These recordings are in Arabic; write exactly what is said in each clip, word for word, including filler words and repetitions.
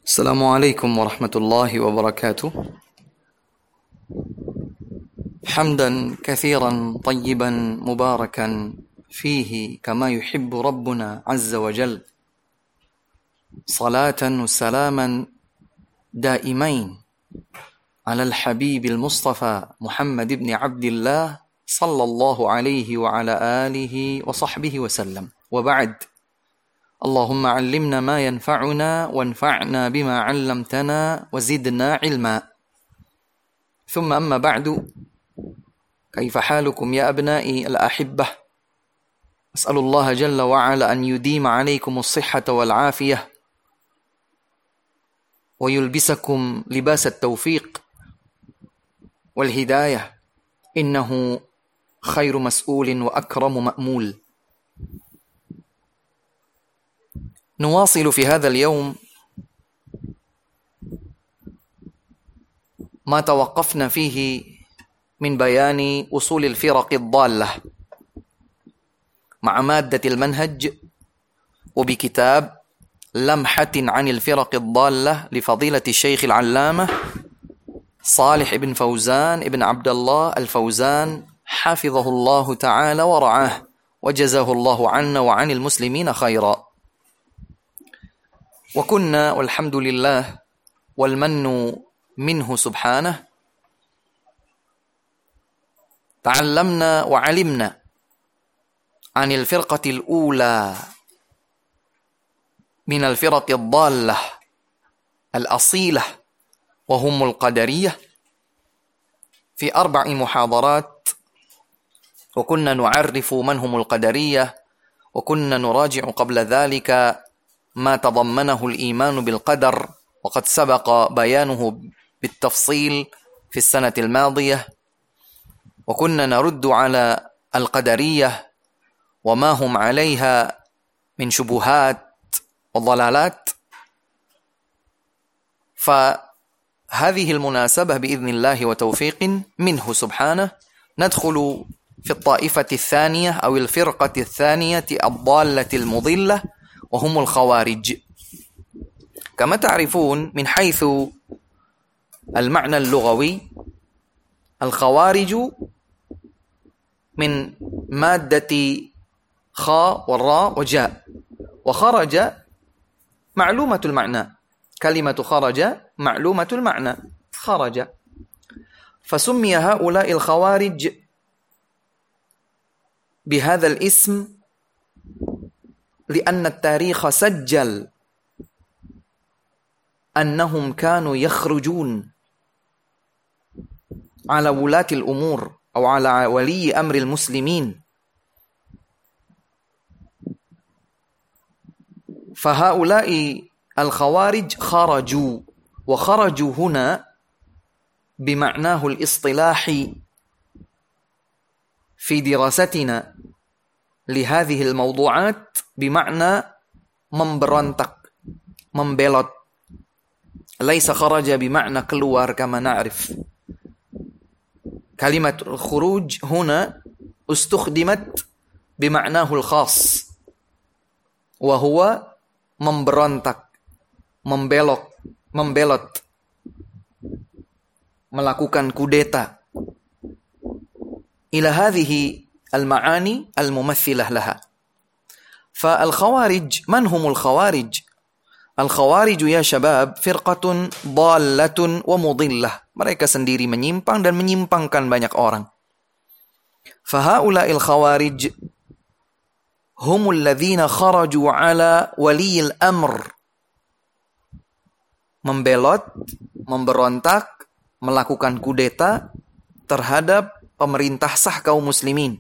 السلام عليكم ورحمة الله وبركاته. حمدا كثيرا طيبا مباركا فيه كما يحب ربنا عز وجل، صلاة وسلاما دائمين على الحبيب المصطفى محمد بن عبد الله صلى الله عليه وعلى آله وصحبه وسلم. وبعد، اللهم علمنا ما ينفعنا وانفعنا بما علمتنا وزدنا علما. ثم أما بعد، كيف حالكم يا أبنائي الأحبة؟ أسأل الله جل وعلا أن يديم عليكم الصحة والعافية ويلبسكم لباس التوفيق والهداية، إنه خير مسؤول وأكرم مأمول. نواصل في هذا اليوم ما توقفنا فيه من بيان أصول الفرق الضالة مع مادة المنهج، وبكتاب لمحة عن الفرق الضالة لفضيلة الشيخ العلامة صالح بن فوزان بن عبد الله الفوزان حفظه الله تعالى ورعاه وجزاه الله عنا وعن المسلمين خيرا. وكنا والحمد لله والمن منه سبحانه تعلمنا وعلمنا عن الفرقة الأولى من الفرق الضالة الأصيلة، وهم القدرية، في أربع محاضرات. وكنا نعرف من هم القدرية، وكنا نراجع قبل ذلك ما تضمنه الإيمان بالقدر، وقد سبق بيانه بالتفصيل في السنة الماضية. وكنا نرد على القدرية وما هم عليها من شبهات وضلالات. فهذه المناسبة بإذن الله وتوفيق منه سبحانه ندخل في الطائفة الثانية أو الفرقة الثانية الضالة المضلة، وهم الخوارج. كما تعرفون من حيث المعنى اللغوي، الخوارج من مادة خاء والراء وجاء، وخرج معلومة المعنى، كلمة خرج معلومة المعنى، خرج. فسمي هؤلاء الخوارج بهذا الاسم لأن التاريخ سجل أنهم كانوا يخرجون على ولاة الأمور أو على ولي أمر المسلمين. فهؤلاء الخوارج خرجوا، وخرجوا هنا بمعناه الاصطلاحي في دراستنا لهذه الموضوعات بمعنى memberontak, membelot. ليس خرج بمعنى keluar كما نعرف. كلمة الخروج هنا استخدمت بمعناه الخاص، وهو memberontak, membelot, membelot, melakukan kudeta. إلى هذه المعاني الممثلة لها. فالخوارج، من هم الخوارج؟ الخوارج يا شباب فرقة ضالة ومضلة. Mereka sendiri menyimpang dan menyimpangkan banyak orang. فهؤلاء الخوارج هم الذين خرجوا على ولي الأمر. Membelot, memberontak, melakukan kudeta terhadap pemerintah sah kaum muslimin.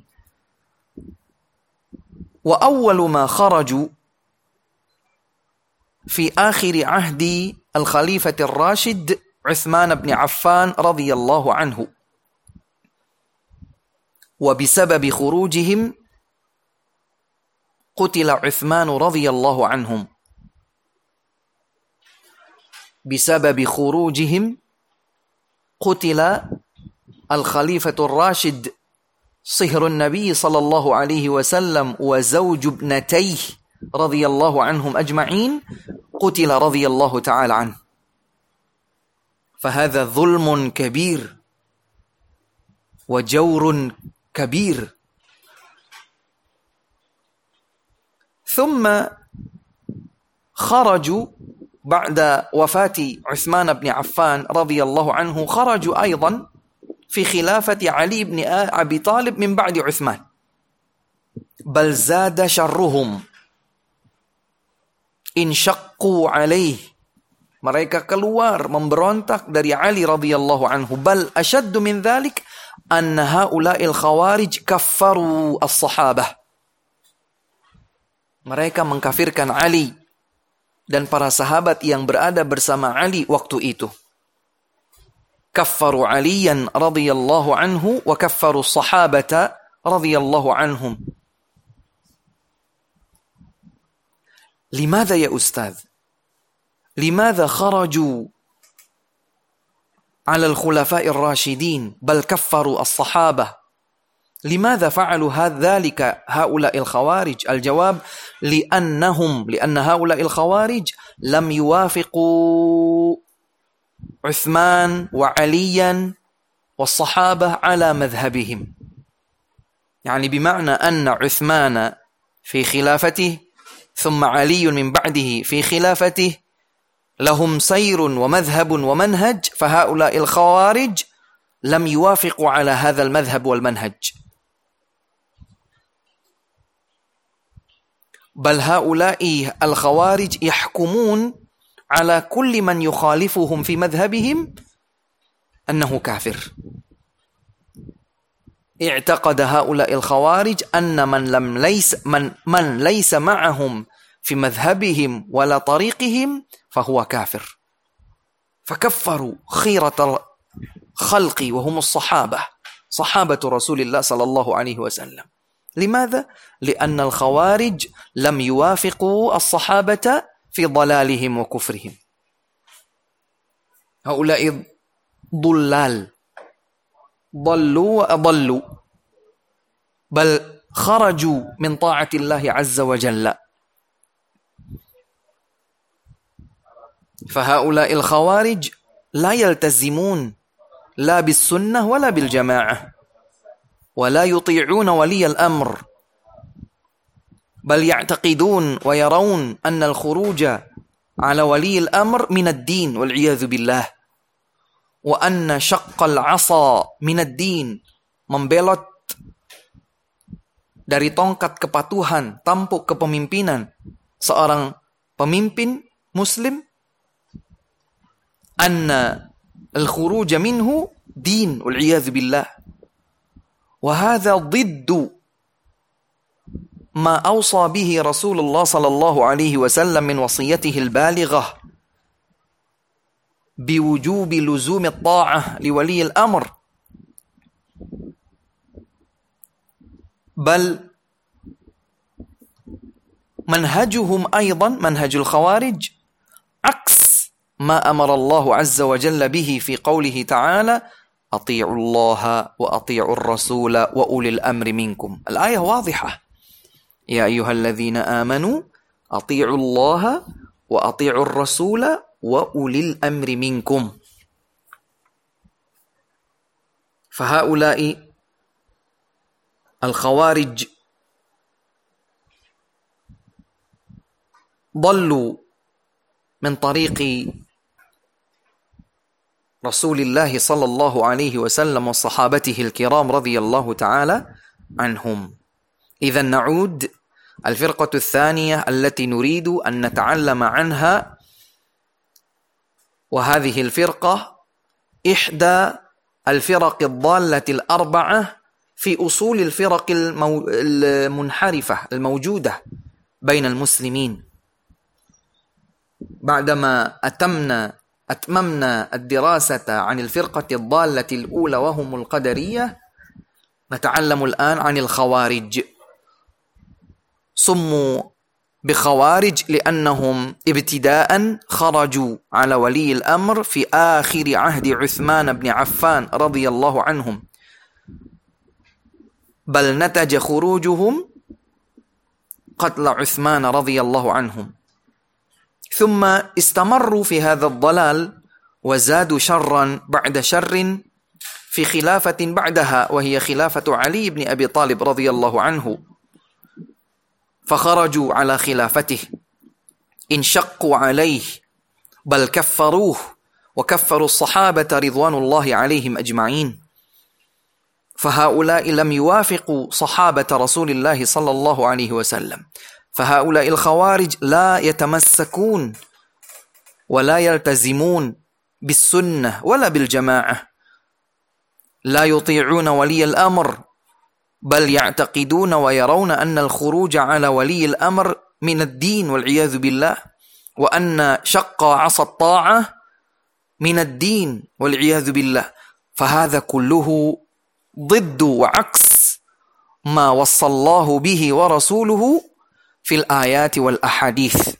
Wa awwalu ma kharaju fi akhir ahdi al-Khalifah ar-Rashid Uthman bin Affan radhiyallahu anhu. Wa bisabab khurujihim qutila Uthman radhiyallahu anhum. Bisabab khurujihim qutila al-Khalifah ar-Rashid صهر النبي صلى الله عليه وسلم وزوج ابنتيه رضي الله عنهم أجمعين قتل رضي الله تعالى عنه. فهذا ظلم كبير وجور كبير. ثم خرجوا بعد وفاة عثمان بن عفان رضي الله عنه، خرجوا أيضا في خلافة علي بن أبي طالب من بعد عثمان، بل زاد شرهم. انشقوا عليه، mereka keluar memberontak dari Ali radhiyallahu anhu. Bal ashaddu min dhalik anna haula'il khawarij kaffaru as-sahabah. Mereka mengkafirkan Ali dan para sahabat yang berada bersama Ali waktu itu. Kaffaru Aliyan radhiyallahu anhu wa kaffaru as-sahabata radhiyallahu anhum. Limadha ya Ustaz? لماذا خرجوا على الخلفاء الراشدين بل كفروا الصحابة؟ لماذا فعلوا ذلك هؤلاء الخوارج؟ الجواب لأنهم لأن هؤلاء الخوارج لم يوافقوا عثمان وعليا والصحابة على مذهبهم. يعني بمعنى أن عثمان في خلافته ثم علي من بعده في خلافته لهم سير ومذهب ومنهج، فهؤلاء الخوارج لم يوافقوا على هذا المذهب والمنهج، بل هؤلاء الخوارج يحكمون على كل من يخالفهم في مذهبهم أنه كافر. اعتقد هؤلاء الخوارج أن من لم ليس من من ليس معهم في مذهبهم ولا طريقهم فهو كافر. فكفروا خيرة الخلق وهم الصحابة، صحابة رسول الله صلى الله عليه وسلم. لماذا؟ لأن الخوارج لم يوافقوا الصحابة في ضلالهم وكفرهم. هؤلاء ضلال، ضلوا وأضلوا، بل خرجوا من طاعة الله عز وجل. فهؤلاء الخوارج لا يلتزمون لا بالسنة ولا بالجماعة، ولا يطيعون ولي الأمر، بل يعتقدون ويرون أن الخروج على ولي الأمر من الدين والعياذ بالله، وأن شق العصا من الدين، membelot dari tongkat kepatuhan, tampuk kepemimpinan seorang pemimpin muslim, أن الخروج منه دين والعياذ بالله. وهذا ضد ما أوصى به رسول الله صلى الله عليه وسلم من وصيته البالغة بوجوب لزوم الطاعة لولي الأمر. بل منهجهم أيضا منهج الخوارج عكس ما أمر الله عز وجل به في قوله تعالى أطيعوا الله وأطيعوا الرسول وأولي الأمر منكم. الآية واضحة: يا أيها الذين آمنوا أطيعوا الله وأطيعوا الرسول وأولي الأمر منكم. فهؤلاء الخوارج ضلوا من طريق رسول الله صلى الله عليه وسلم وصحابته الكرام رضي الله تعالى عنهم. إذا نعود الفرقة الثانية التي نريد أن نتعلم عنها، وهذه الفرقة إحدى الفرق الضالة الأربعة في أصول الفرق المو... المنحرفة الموجودة بين المسلمين. بعدما أتمنا أتممنا الدراسة عن الفرقة الضالة الأولى وهم القدرية، نتعلم الآن عن الخوارج. سموا بخوارج لأنهم ابتداء خرجوا على ولي الأمر في آخر عهد عثمان بن عفان رضي الله عنهم، بل نتج خروجهم قتل عثمان رضي الله عنهم. ثم استمروا في هذا الضلال وزادوا شرا بعد شر في خلافة بعدها، وهي خلافة علي بن أبي طالب رضي الله عنه، فخرجوا على خلافته، انشقوا عليه، بل كفروه وكفروا الصحابة رضوان الله عليهم أجمعين. فهؤلاء لم يوافقوا صحابة رسول الله صلى الله عليه وسلم، فهؤلاء الخوارج لا يتمسكون ولا يلتزمون بالسنة ولا بالجماعة، لا يطيعون ولي الأمر، بل يعتقدون ويرون أن الخروج على ولي الأمر من الدين والعياذ بالله، وأن شق عصا الطاعة من الدين والعياذ بالله. فهذا كله ضد وعكس ما وصى الله به ورسوله في الآيات والأحاديث.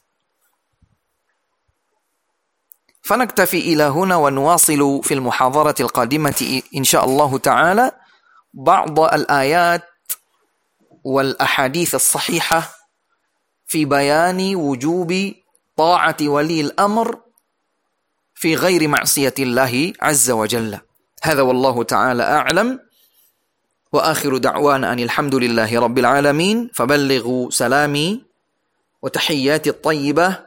فنكتفي إلى هنا ونواصل في المحاضرة القادمة إن شاء الله تعالى بعض الآيات والأحاديث الصحيحة في بيان وجوب طاعة ولي الأمر في غير معصية الله عز وجل. هذا والله تعالى أعلم، وآخر دعوانا أن الحمد لله رب العالمين. فبلغوا سلامي وتحياتي الطيبة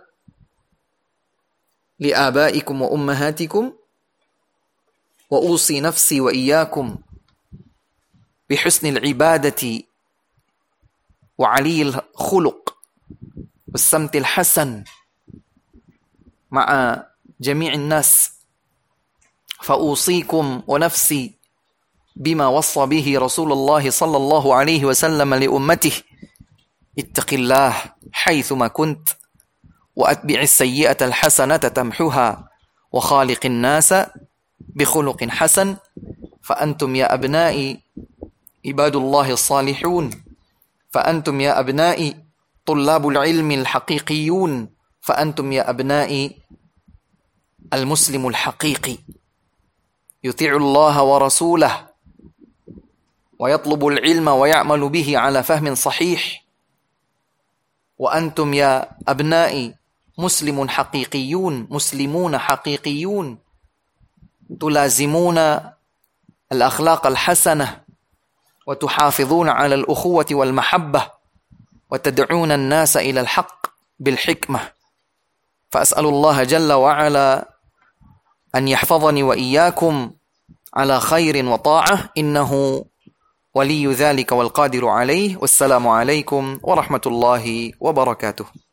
لآبائكم وأمهاتكم، وأوصي نفسي وإياكم بحسن العبادة وعلي الخلق والسمت الحسن مع جميع الناس. فأوصيكم ونفسي بما وصى به رسول الله صلى الله عليه وسلم لأمته: اتق الله حيثما كنت، وأتبع السيئة الحسنة تمحها، وخالق الناس بخلق حسن. فأنتم يا أبنائي عباد الله الصالحون، فأنتم يا أبنائي طلاب العلم الحقيقيون، فأنتم يا أبنائي المسلم الحقيقي يطيع الله ورسوله ويطلب العلم ويعمل به على فهم صحيح. وأنتم يا أبنائي مسلم حقيقيون، مسلمون حقيقيون، تلازمون الأخلاق الحسنة وتحافظون على الأخوة والمحبة وتدعون الناس إلى الحق بالحكمة. فأسأل الله جل وعلا أن يحفظني وإياكم على خير وطاعة، إنه ولي ذلك والقادر عليه. والسلام عليكم ورحمة الله وبركاته.